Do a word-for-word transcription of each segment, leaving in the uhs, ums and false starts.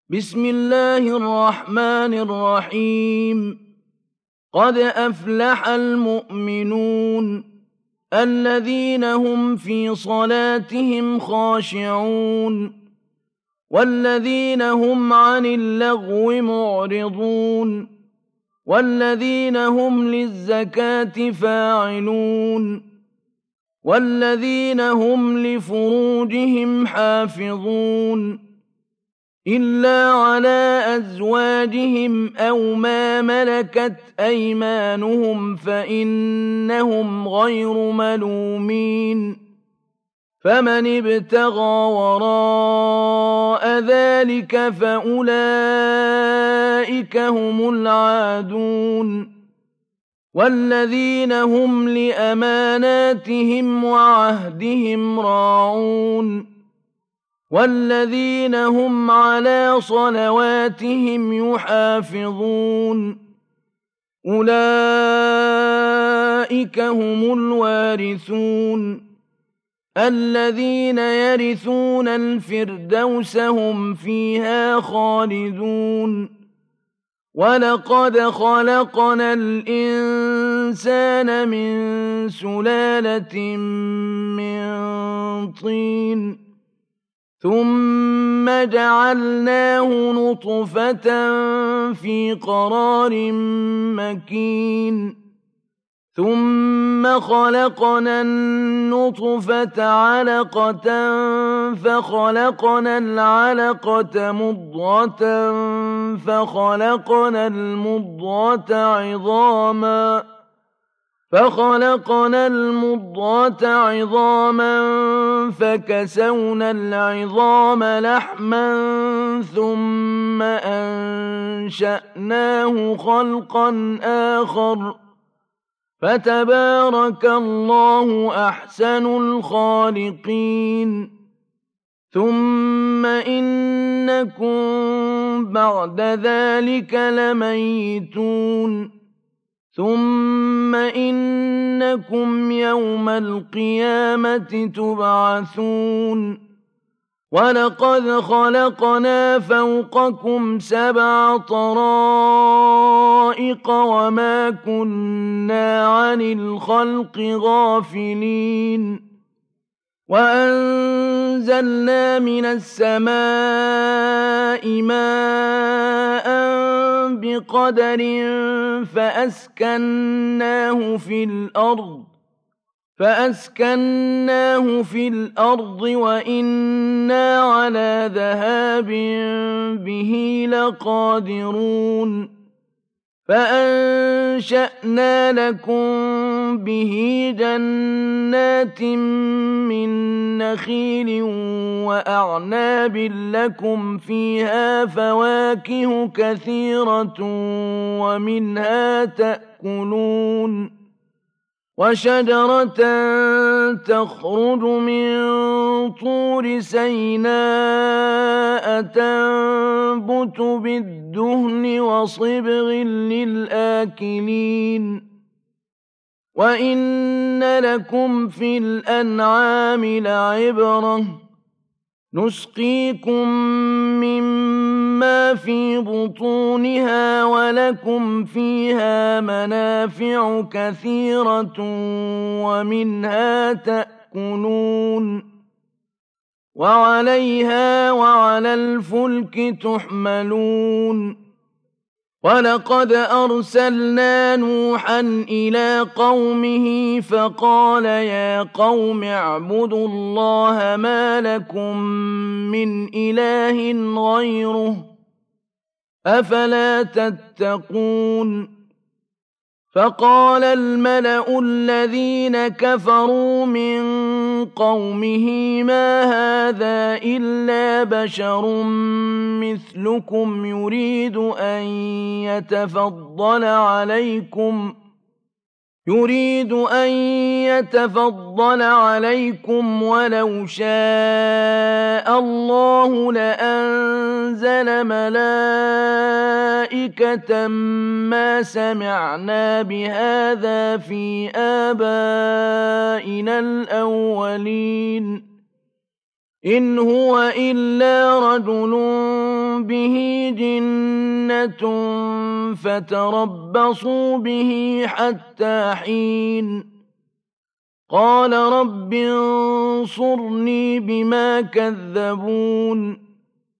بسم الله الرحمن الرحيم قد أفلح المؤمنون الذين هم في صلاتهم خاشعون والذين هم عن اللغو معرضون والذين هم للزكاة فاعلون والذين هم لفروجهم حافظون إلا على أزواجهم أو ما ملكت أيمانهم فإنهم غير ملومين فمن ابتغى وراء ذلك فأولئك هم العادون والذين هم لأماناتهم وعهدهم راعون والذين هم على صلواتهم يحافظون أولئك هم الوارثون الذين يرثون الفردوس هم فيها خالدون ولقد خلقنا الإنسان من سلالة من طين ثم جعلناه نطفة في قرار مكين ثم خلقنا النطفة علقة فخلقنا العلقة مضغة فخلقنا المضغة عظاما فخلقنا المضغة عظاما فكسونا العظام لحما ثم أنشأناه خلقا آخر فتبارك الله أحسن الخالقين ثم إنكم بعد ذلك لميتون ثم إنكم يوم القيامة تبعثون ولقد خلقنا فوقكم سبع طرائق وما كنا عن الخلق غافلين وأنزلنا من السماء ماء بقدر فأسكناه في الأرض فأسكناه في الأرض وإنا على ذهاب به لقادرون فأنشأنا لكم به جنات من نخيل وأعناب لكم فيها فواكه كثيرة ومنها تأكلون وشجرة تخرج من طور سيناء تنبت بالدهن وصبغ للآكلين وإن لكم في الأنعام لعبرة نسقيكم مما في بطونها ولكم فيها منافع كثيرة ومنها تأكلون وعليها وعلى الفلك تحملون ولقد أرسلنا نوحا إلى قومه فقال يا قوم اعبدوا الله ما لكم من إله غيره أفلا تتقون فقال الملأ الذين كفروا من قومه ما هذا إلا بشر مثلكم يريد أن يتفضل عليكم يريد أن يتفضل عليكم ولو شاء الله لأنزل ملائكة ما سمعنا بهذا في آبائنا الأولين إن هو إلا رجل به جِنَّةٌ فَتَرَبَّصُوا بِهِ حَتَّىٰ حِينٍ قَالَ رَبِّ انصُرْنِي بِمَا كَذَّبُونِ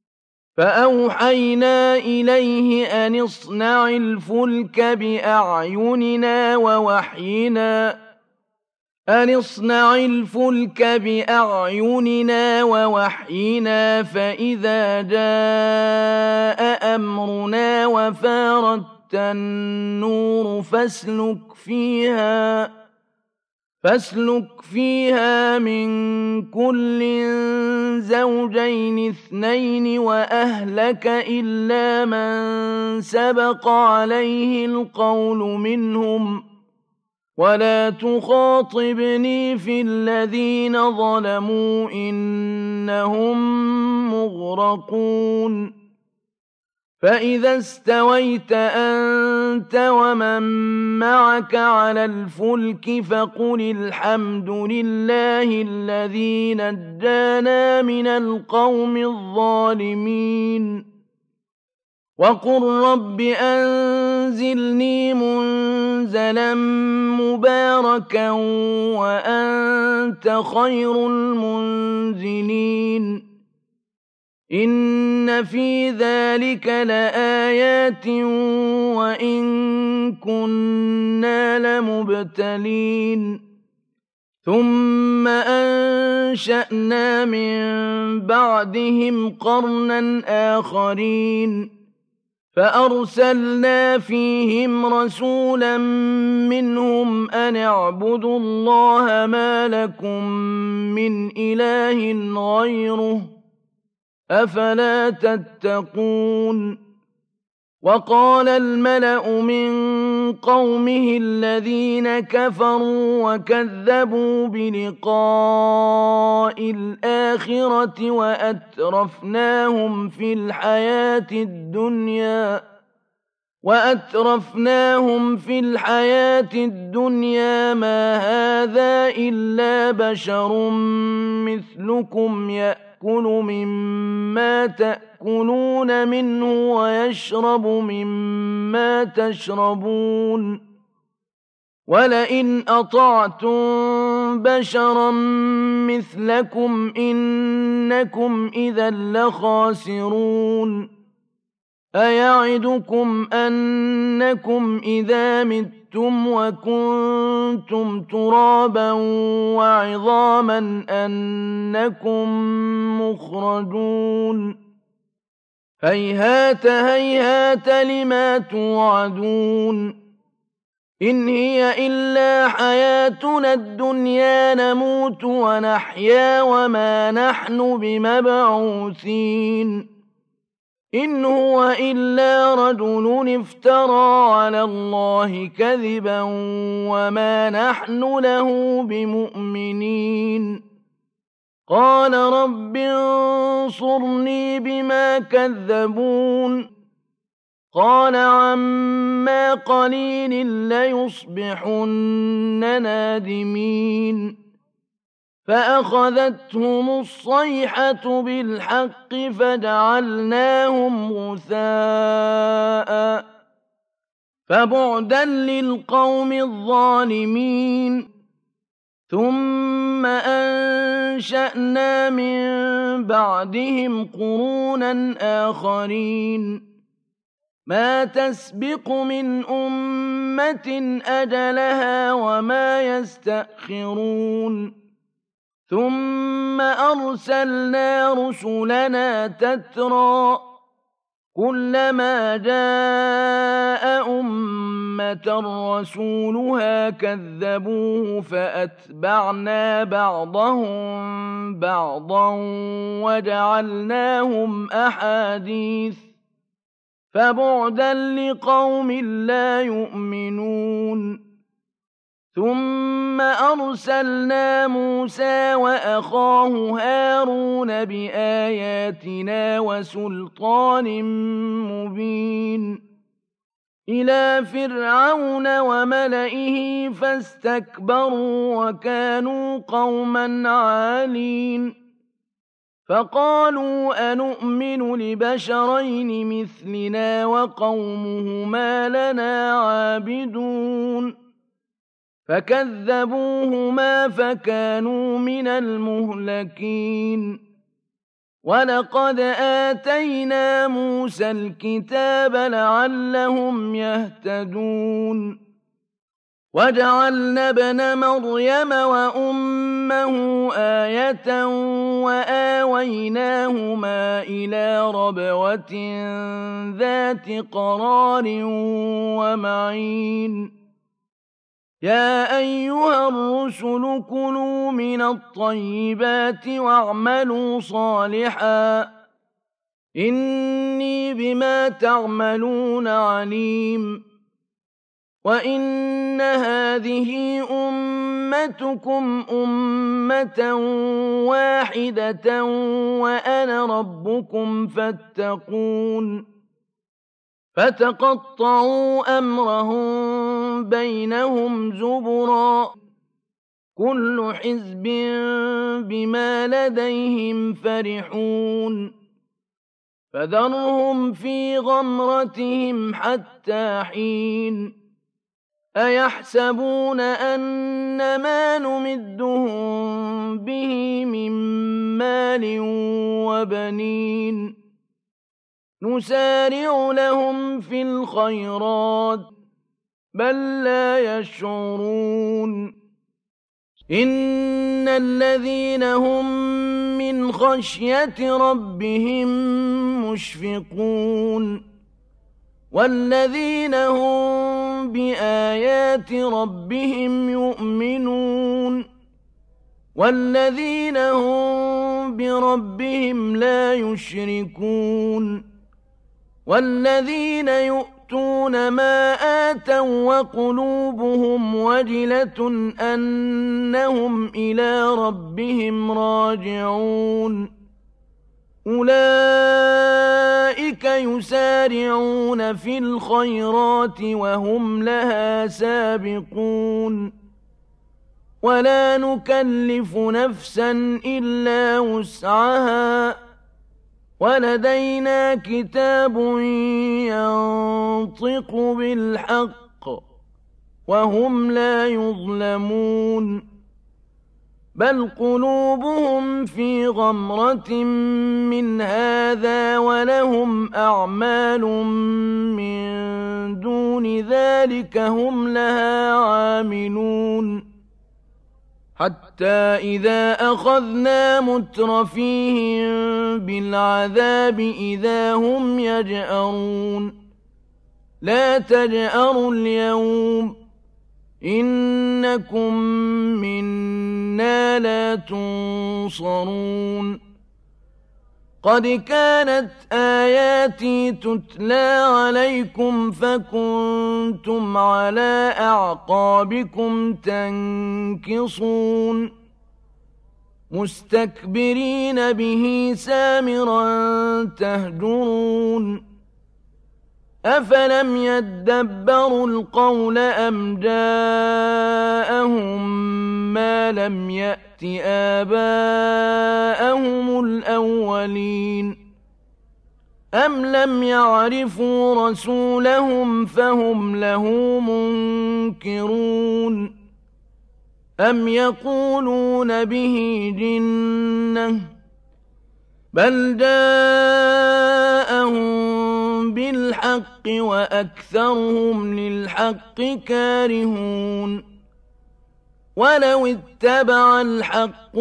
فَأَوْحَيْنَا إِلَيْهِ أَنِ اصْنَعِ الْفُلْكَ بِأَعْيُنِنَا وَوَحْيِنَا أَنِ اصْنَعِ الْفُلْكَ بِأَعْيُنِنَا وَوَحْيِنَا فَإِذَا جَاءَ أَمْرُنَا وَفَارَتِ النُّورُ فَاسْلُكْ فِيهَا فاسلك فيها مِن كُلٍّ زَوْجَيْنِ اثْنَيْنِ وَأَهْلَكَ إِلَّا مَن سَبَقَ عَلَيْهِ الْقَوْلُ مِنْهُمْ وَلَا تُخَاطِبْنِي فِي الَّذِينَ ظَلَمُوا إِنَّهُم مُّغْرَقُونَ فَإِذَا اسْتَوَيْتَ أَنتَ وَمَن مَّعَكَ عَلَى الْفُلْكِ فَقُلِ الْحَمْدُ لِلَّهِ الَّذِي نَجَّانَا مِنَ الْقَوْمِ الظَّالِمِينَ وَقُل رَّبِّ أَنزِلْنِي مُنزَلًا مُّبَارَكًا وَأَنتَ خَيْرُ الْمُنزِلِينَ إِنَّ فِي ذَلِكَ لَآيَاتٍ وَإِن كُنَّا لَمُبْتَلِينَ ثُمَّ أَنشَأْنَا مِن بَعْدِهِمْ قَرْنًا آخَرِينَ فَأَرْسَلْنَا فِيهِمْ رَسُولًا مِّنْهُمْ أَنِ اعْبُدُوا اللَّهَ مَا لَكُم مِّنْ إِلَٰهٍ غَيْرُهُ أَفَلَا تَتَّقُونَ وَقَالَ الْمَلَأُ مِن قَوْمِهِ الَّذِينَ كَفَرُوا وَكَذَّبُوا بِلِقَاءِ الْآخِرَةِ وَأَتْرَفْنَاهُمْ فِي الْحَيَاةِ الدُّنْيَا وَأَتْرَفْنَاهُمْ فِي الْحَيَاةِ الدُّنْيَا مَا هَٰذَا إِلَّا بَشَرٌ مِّثْلُكُمْ يَأْكُلُ مِمَّا تَأْكُلُونَ مِنْهُ وَيَشْرَبُ مِمَّا تَشْرَبُونَ وَلَئِنْ أَطَعْتُم بَشَرًا مِّثْلَكُمْ إِنَّكُمْ إِذًا لَّخَاسِرُونَ أَيَعِدُكُمْ أَنَّكُمْ إِذَا مِتُّمْ وَكُنتُمْ تُرَابًا وَعِظَامًا أَنَّكُم مُّخْرَجُونَ هَيْهَاتَ هَيْهَاتَ لِمَا تُوعَدُونَ إِنْ هِيَ إِلَّا حَيَاتُنَا الدُّنْيَا نَمُوتُ وَنَحْيَا وَمَا نَحْنُ بِمَبْعُوثِينَ إِنْ هُوَ إِلَّا رَجُلٌ افْتَرَىٰ عَلَى اللَّهِ كَذِبًا وَمَا نَحْنُ لَهُ بِمُؤْمِنِينَ قَالَ رَبِّ انصُرْنِي بِمَا كَذَّبُونِ قَالَ عَمَّا قَلِيلٍ لَّيُصْبِحُنَّ نَادِمِينَ فَأَخَذَتْهُمُ الصَّيْحَةُ بِالْحَقِّ فَجَعَلْنَاهُمْ غُثَاءً فَبُعْدًا لِّلْقَوْمِ الظَّالِمِينَ ثُمَّ أَنشَأْنَا مِن بَعْدِهِمْ قُرُونًا آخَرِينَ مَا تَسْبِقُ مِنْ أُمَّةٍ أَجَلَهَا وَمَا يَسْتَأْخِرُونَ ثُمَّ أَرْسَلْنَا رُسُلَنَا تَتْرَىٰ كُلَّمَا جَاءَ أُمَّةً رَّسُولُهَا كَذَّبُوهُ فَأَتْبَعْنَا بَعْضَهُم بَعْضًا وَجَعَلْنَاهُمْ أَحَادِيثَ فَبُعْدًا لِّقَوْمٍ لَّا يُؤْمِنُونَ ثُمَّ أَرْسَلْنَا مُوسَىٰ وَأَخَاهُ هَارُونَ بِآيَاتِنَا وَسُلْطَانٍ مُّبِينٍ إِلَىٰ فِرْعَوْنَ وَمَلَئِهِ فَاسْتَكْبَرُوا وَكَانُوا قَوْمًا عَالِينَ فقالوا أنؤمن لبشرين مثلنا وقومهما لنا عابدون فكذبوهما فكانوا من المهلكين ولقد آتينا موسى الكتاب لعلهم يهتدون وجعلنا ابن مريم وأمه آية وآويناهما إلى ربوة ذات قرار ومعين يا أيها الرسل كلوا من الطيبات واعملوا صالحا إني بما تعملون عليم وإن هذه أمتكم أمة واحدة وأنا ربكم فاتقون فتقطعوا أمرهم بينهم زبرا كل حزب بما لديهم فرحون فذرهم في غمرتهم حتى حين أيحسبون أن ما نمدهم به من مال وبنين نسارع لهم في الخيرات بل لا يشعرون إن الذين هم من خشية ربهم مشفقون والذين هم بآيات ربهم يؤمنون والذين هم بربهم لا يشركون والذين يؤتون ما آتوا وقلوبهم وجلة أنهم إلى ربهم راجعون أولئك يسارعون في الخيرات وهم لها سابقون ولا نكلف نفسا إلا وسعها ولدينا كتاب ينطق بالحق وهم لا يظلمون بل قلوبهم في غمرة من هذا ولهم أعمال من دون ذلك هم لها عاملون حتى إذا أخذنا مترفيهم بالعذاب إذا هم يجأرون لا تجأروا اليوم إنكم منا لا تنصرون قد كانت آياتي تتلى عليكم فكنتم على أعقابكم تنكصون مستكبرين به سامرا تهجرون أفلم يدبروا القول أم جاءهم ما لم يأت آباءهم الأولين أم لم يعرفوا رسولهم فهم له منكرون أم يقولون به جنة بل جاءهم بالحق وأكثرهم للحق كارهون ولو اتبع الحق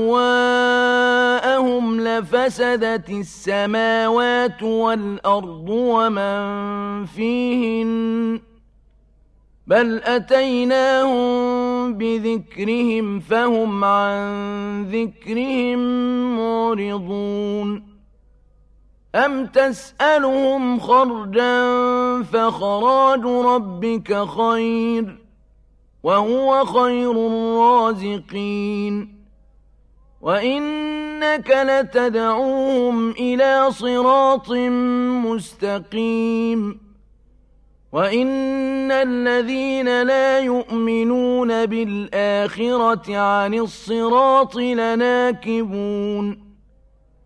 أهواءهم لفسدت السماوات والأرض ومن فيهن بل أتيناهم بذكرهم فهم عن ذكرهم معرضون أم تسألهم خرجا فخراج ربك خير وهو خير الرازقين وإنك لتدعوهم إلى صراط مستقيم وإن الذين لا يؤمنون بالآخرة عن الصراط لناكبون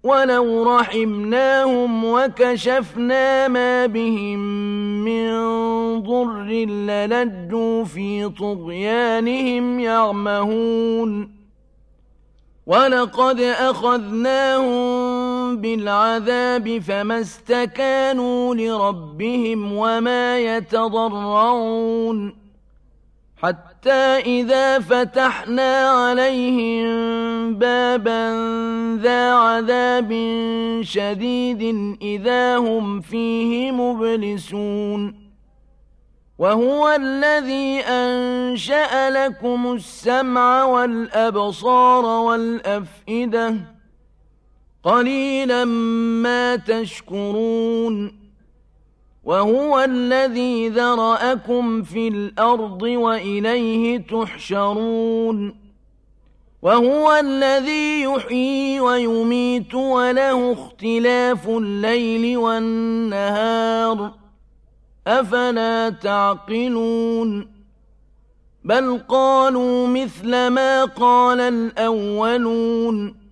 ولو رحمناهم وكشفنا ما بهم من ضر للجوا في طغيانهم يعمهون ولقد أخذناهم بالعذاب فما استكانوا لربهم وما يتضرعون حتى إذا فتحنا عليهم بابا ذا عذاب شديد إذا هم فيه مبلسون وهو الذي أنشأ لكم السمع والأبصار والأفئدة قليلا ما تشكرون وهو الذي ذرأكم في الأرض وإليه تحشرون وهو الذي يحيي ويميت وله اختلاف الليل والنهار أفلا تعقلون بل قالوا مثل ما قال الأولون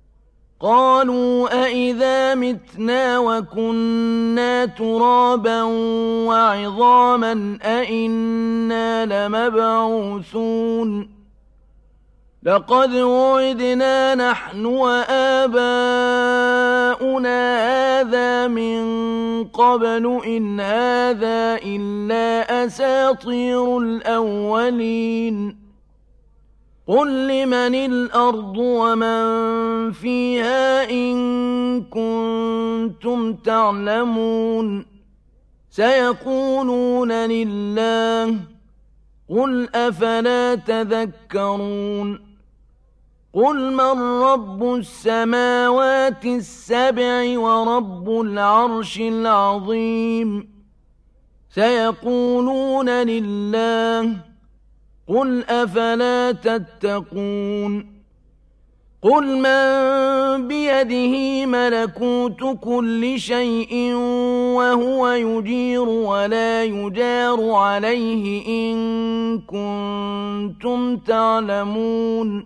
قالوا أئذا متنا وكنا ترابا وعظاما أئنا لمبعوثون لقد وعدنا نحن وآباؤنا هذا من قبل إن هذا إلا أساطير الأولين قل لمن الأرض ومن فيها إن كنتم تعلمون سيقولون لله قل أفلا تذكرون قل من رب السماوات السبع ورب العرش العظيم سيقولون لله قل أفلا تتقون قل من بيده ملكوت كل شيء وهو يجير ولا يجار عليه إن كنتم تعلمون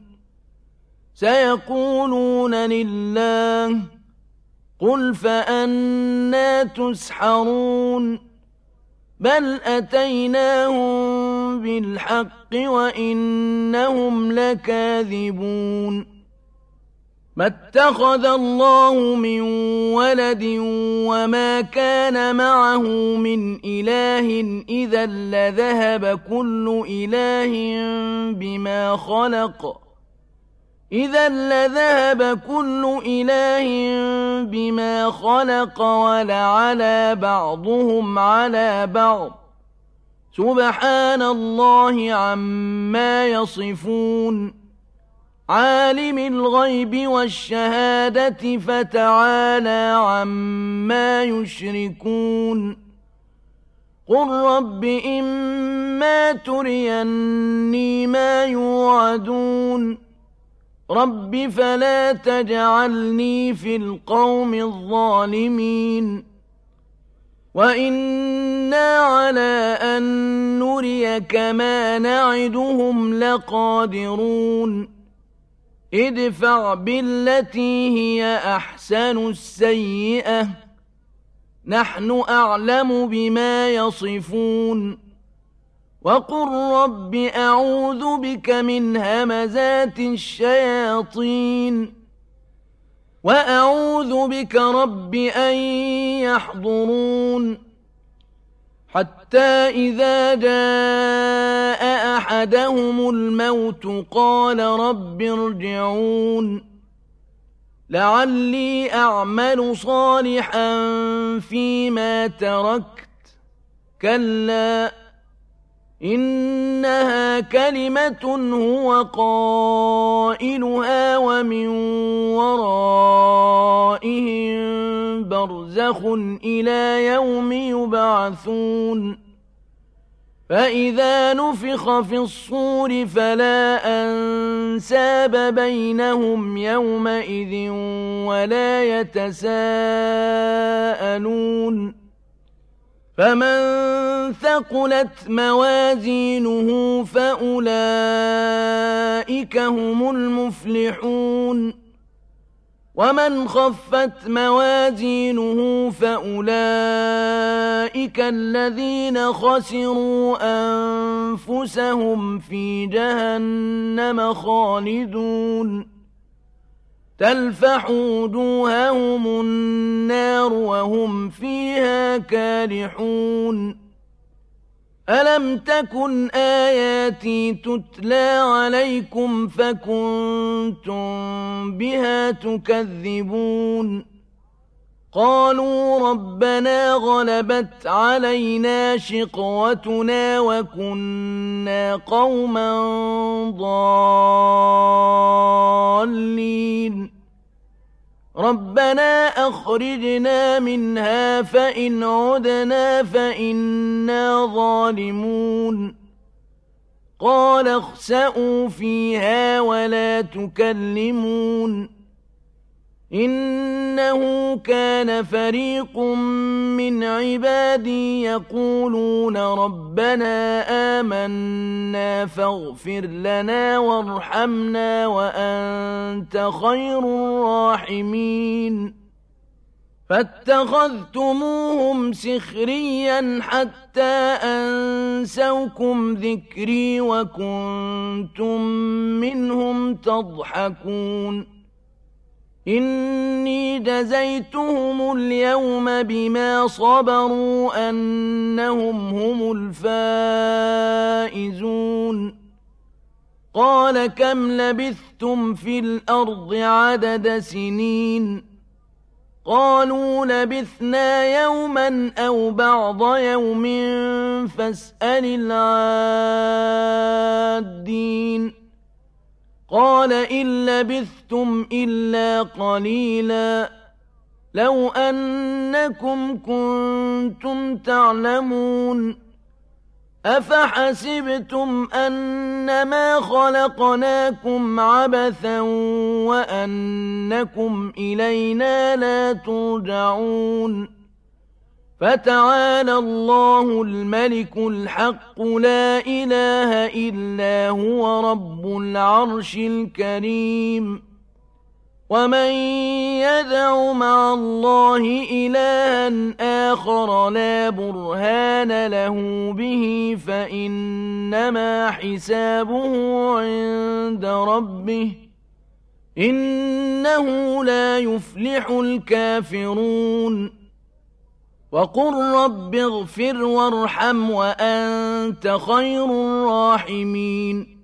سيقولون لله قل فأنى تسحرون بل أتيناهم بالحق وإنهم لكاذبون ما اتخذ الله من ولد وما كان معه من إله إذا لذهب كل إله بما خلق إذا لذهب كل إله بما خلق ولعلى بعضهم على بعض سبحان الله عما يصفون عالم الغيب والشهادة فتعالى عما يشركون قل رب إما تريني ما يوعدون رب فلا تجعلني في القوم الظالمين وإنا على أن نريك ما نعدهم لقادرون ادفع بالتي هي أحسن السيئة نحن أعلم بما يصفون وقل رب أعوذ بك من همزات الشياطين وأعوذ بك رب أن يحضرون حتى إذا جاء أحدهم الموت قال رب ارجعون لعلي أعمل صالحا فيما تركت كلا إنها كلمة هو قائلها ومن ورائهم برزخ إلى يوم يبعثون فإذا نفخ في الصور فلا أنساب بينهم يومئذ ولا يتساءلون فمن ثقلت موازينه فأولئك هم المفلحون ومن خفت موازينه فأولئك الذين خسروا أنفسهم في جهنم خالدون تلفح وجوههم النار وهم فيها كالحون ألم تكن آياتي تتلى عليكم فكنتم بها تكذبون قالوا ربنا غلبت علينا شقوتنا وكنا قوما ضالين ربنا أخرجنا منها فإن عدنا فإنا ظالمون قال اخسئوا فيها ولا تكلمون إنه كان فريق من عبادي يقولون ربنا آمنا فاغفر لنا وارحمنا وأنت خير الراحمين فاتخذتموهم سخريا حتى أنسوكم ذكري وكنتم منهم تضحكون إني جزيتهم اليوم بما صبروا أنهم هم الفائزون قال كم لبثتم في الأرض عدد سنين قالوا لبثنا يوما أو بعض يوم فاسأل العادين قال إن لبثتم إلا قليلا لو أنكم كنتم تعلمون أفحسبتم أنما خلقناكم عبثا وأنكم إلينا لا ترجعون فتعالى الله الملك الحق لا إله إلا هو رب العرش الكريم ومن يدع مع الله إلها آخر لا برهان له به فإنما حسابه عند ربه إنه لا يفلح الكافرون وقل رب اغفر وارحم وأنت خير الراحمين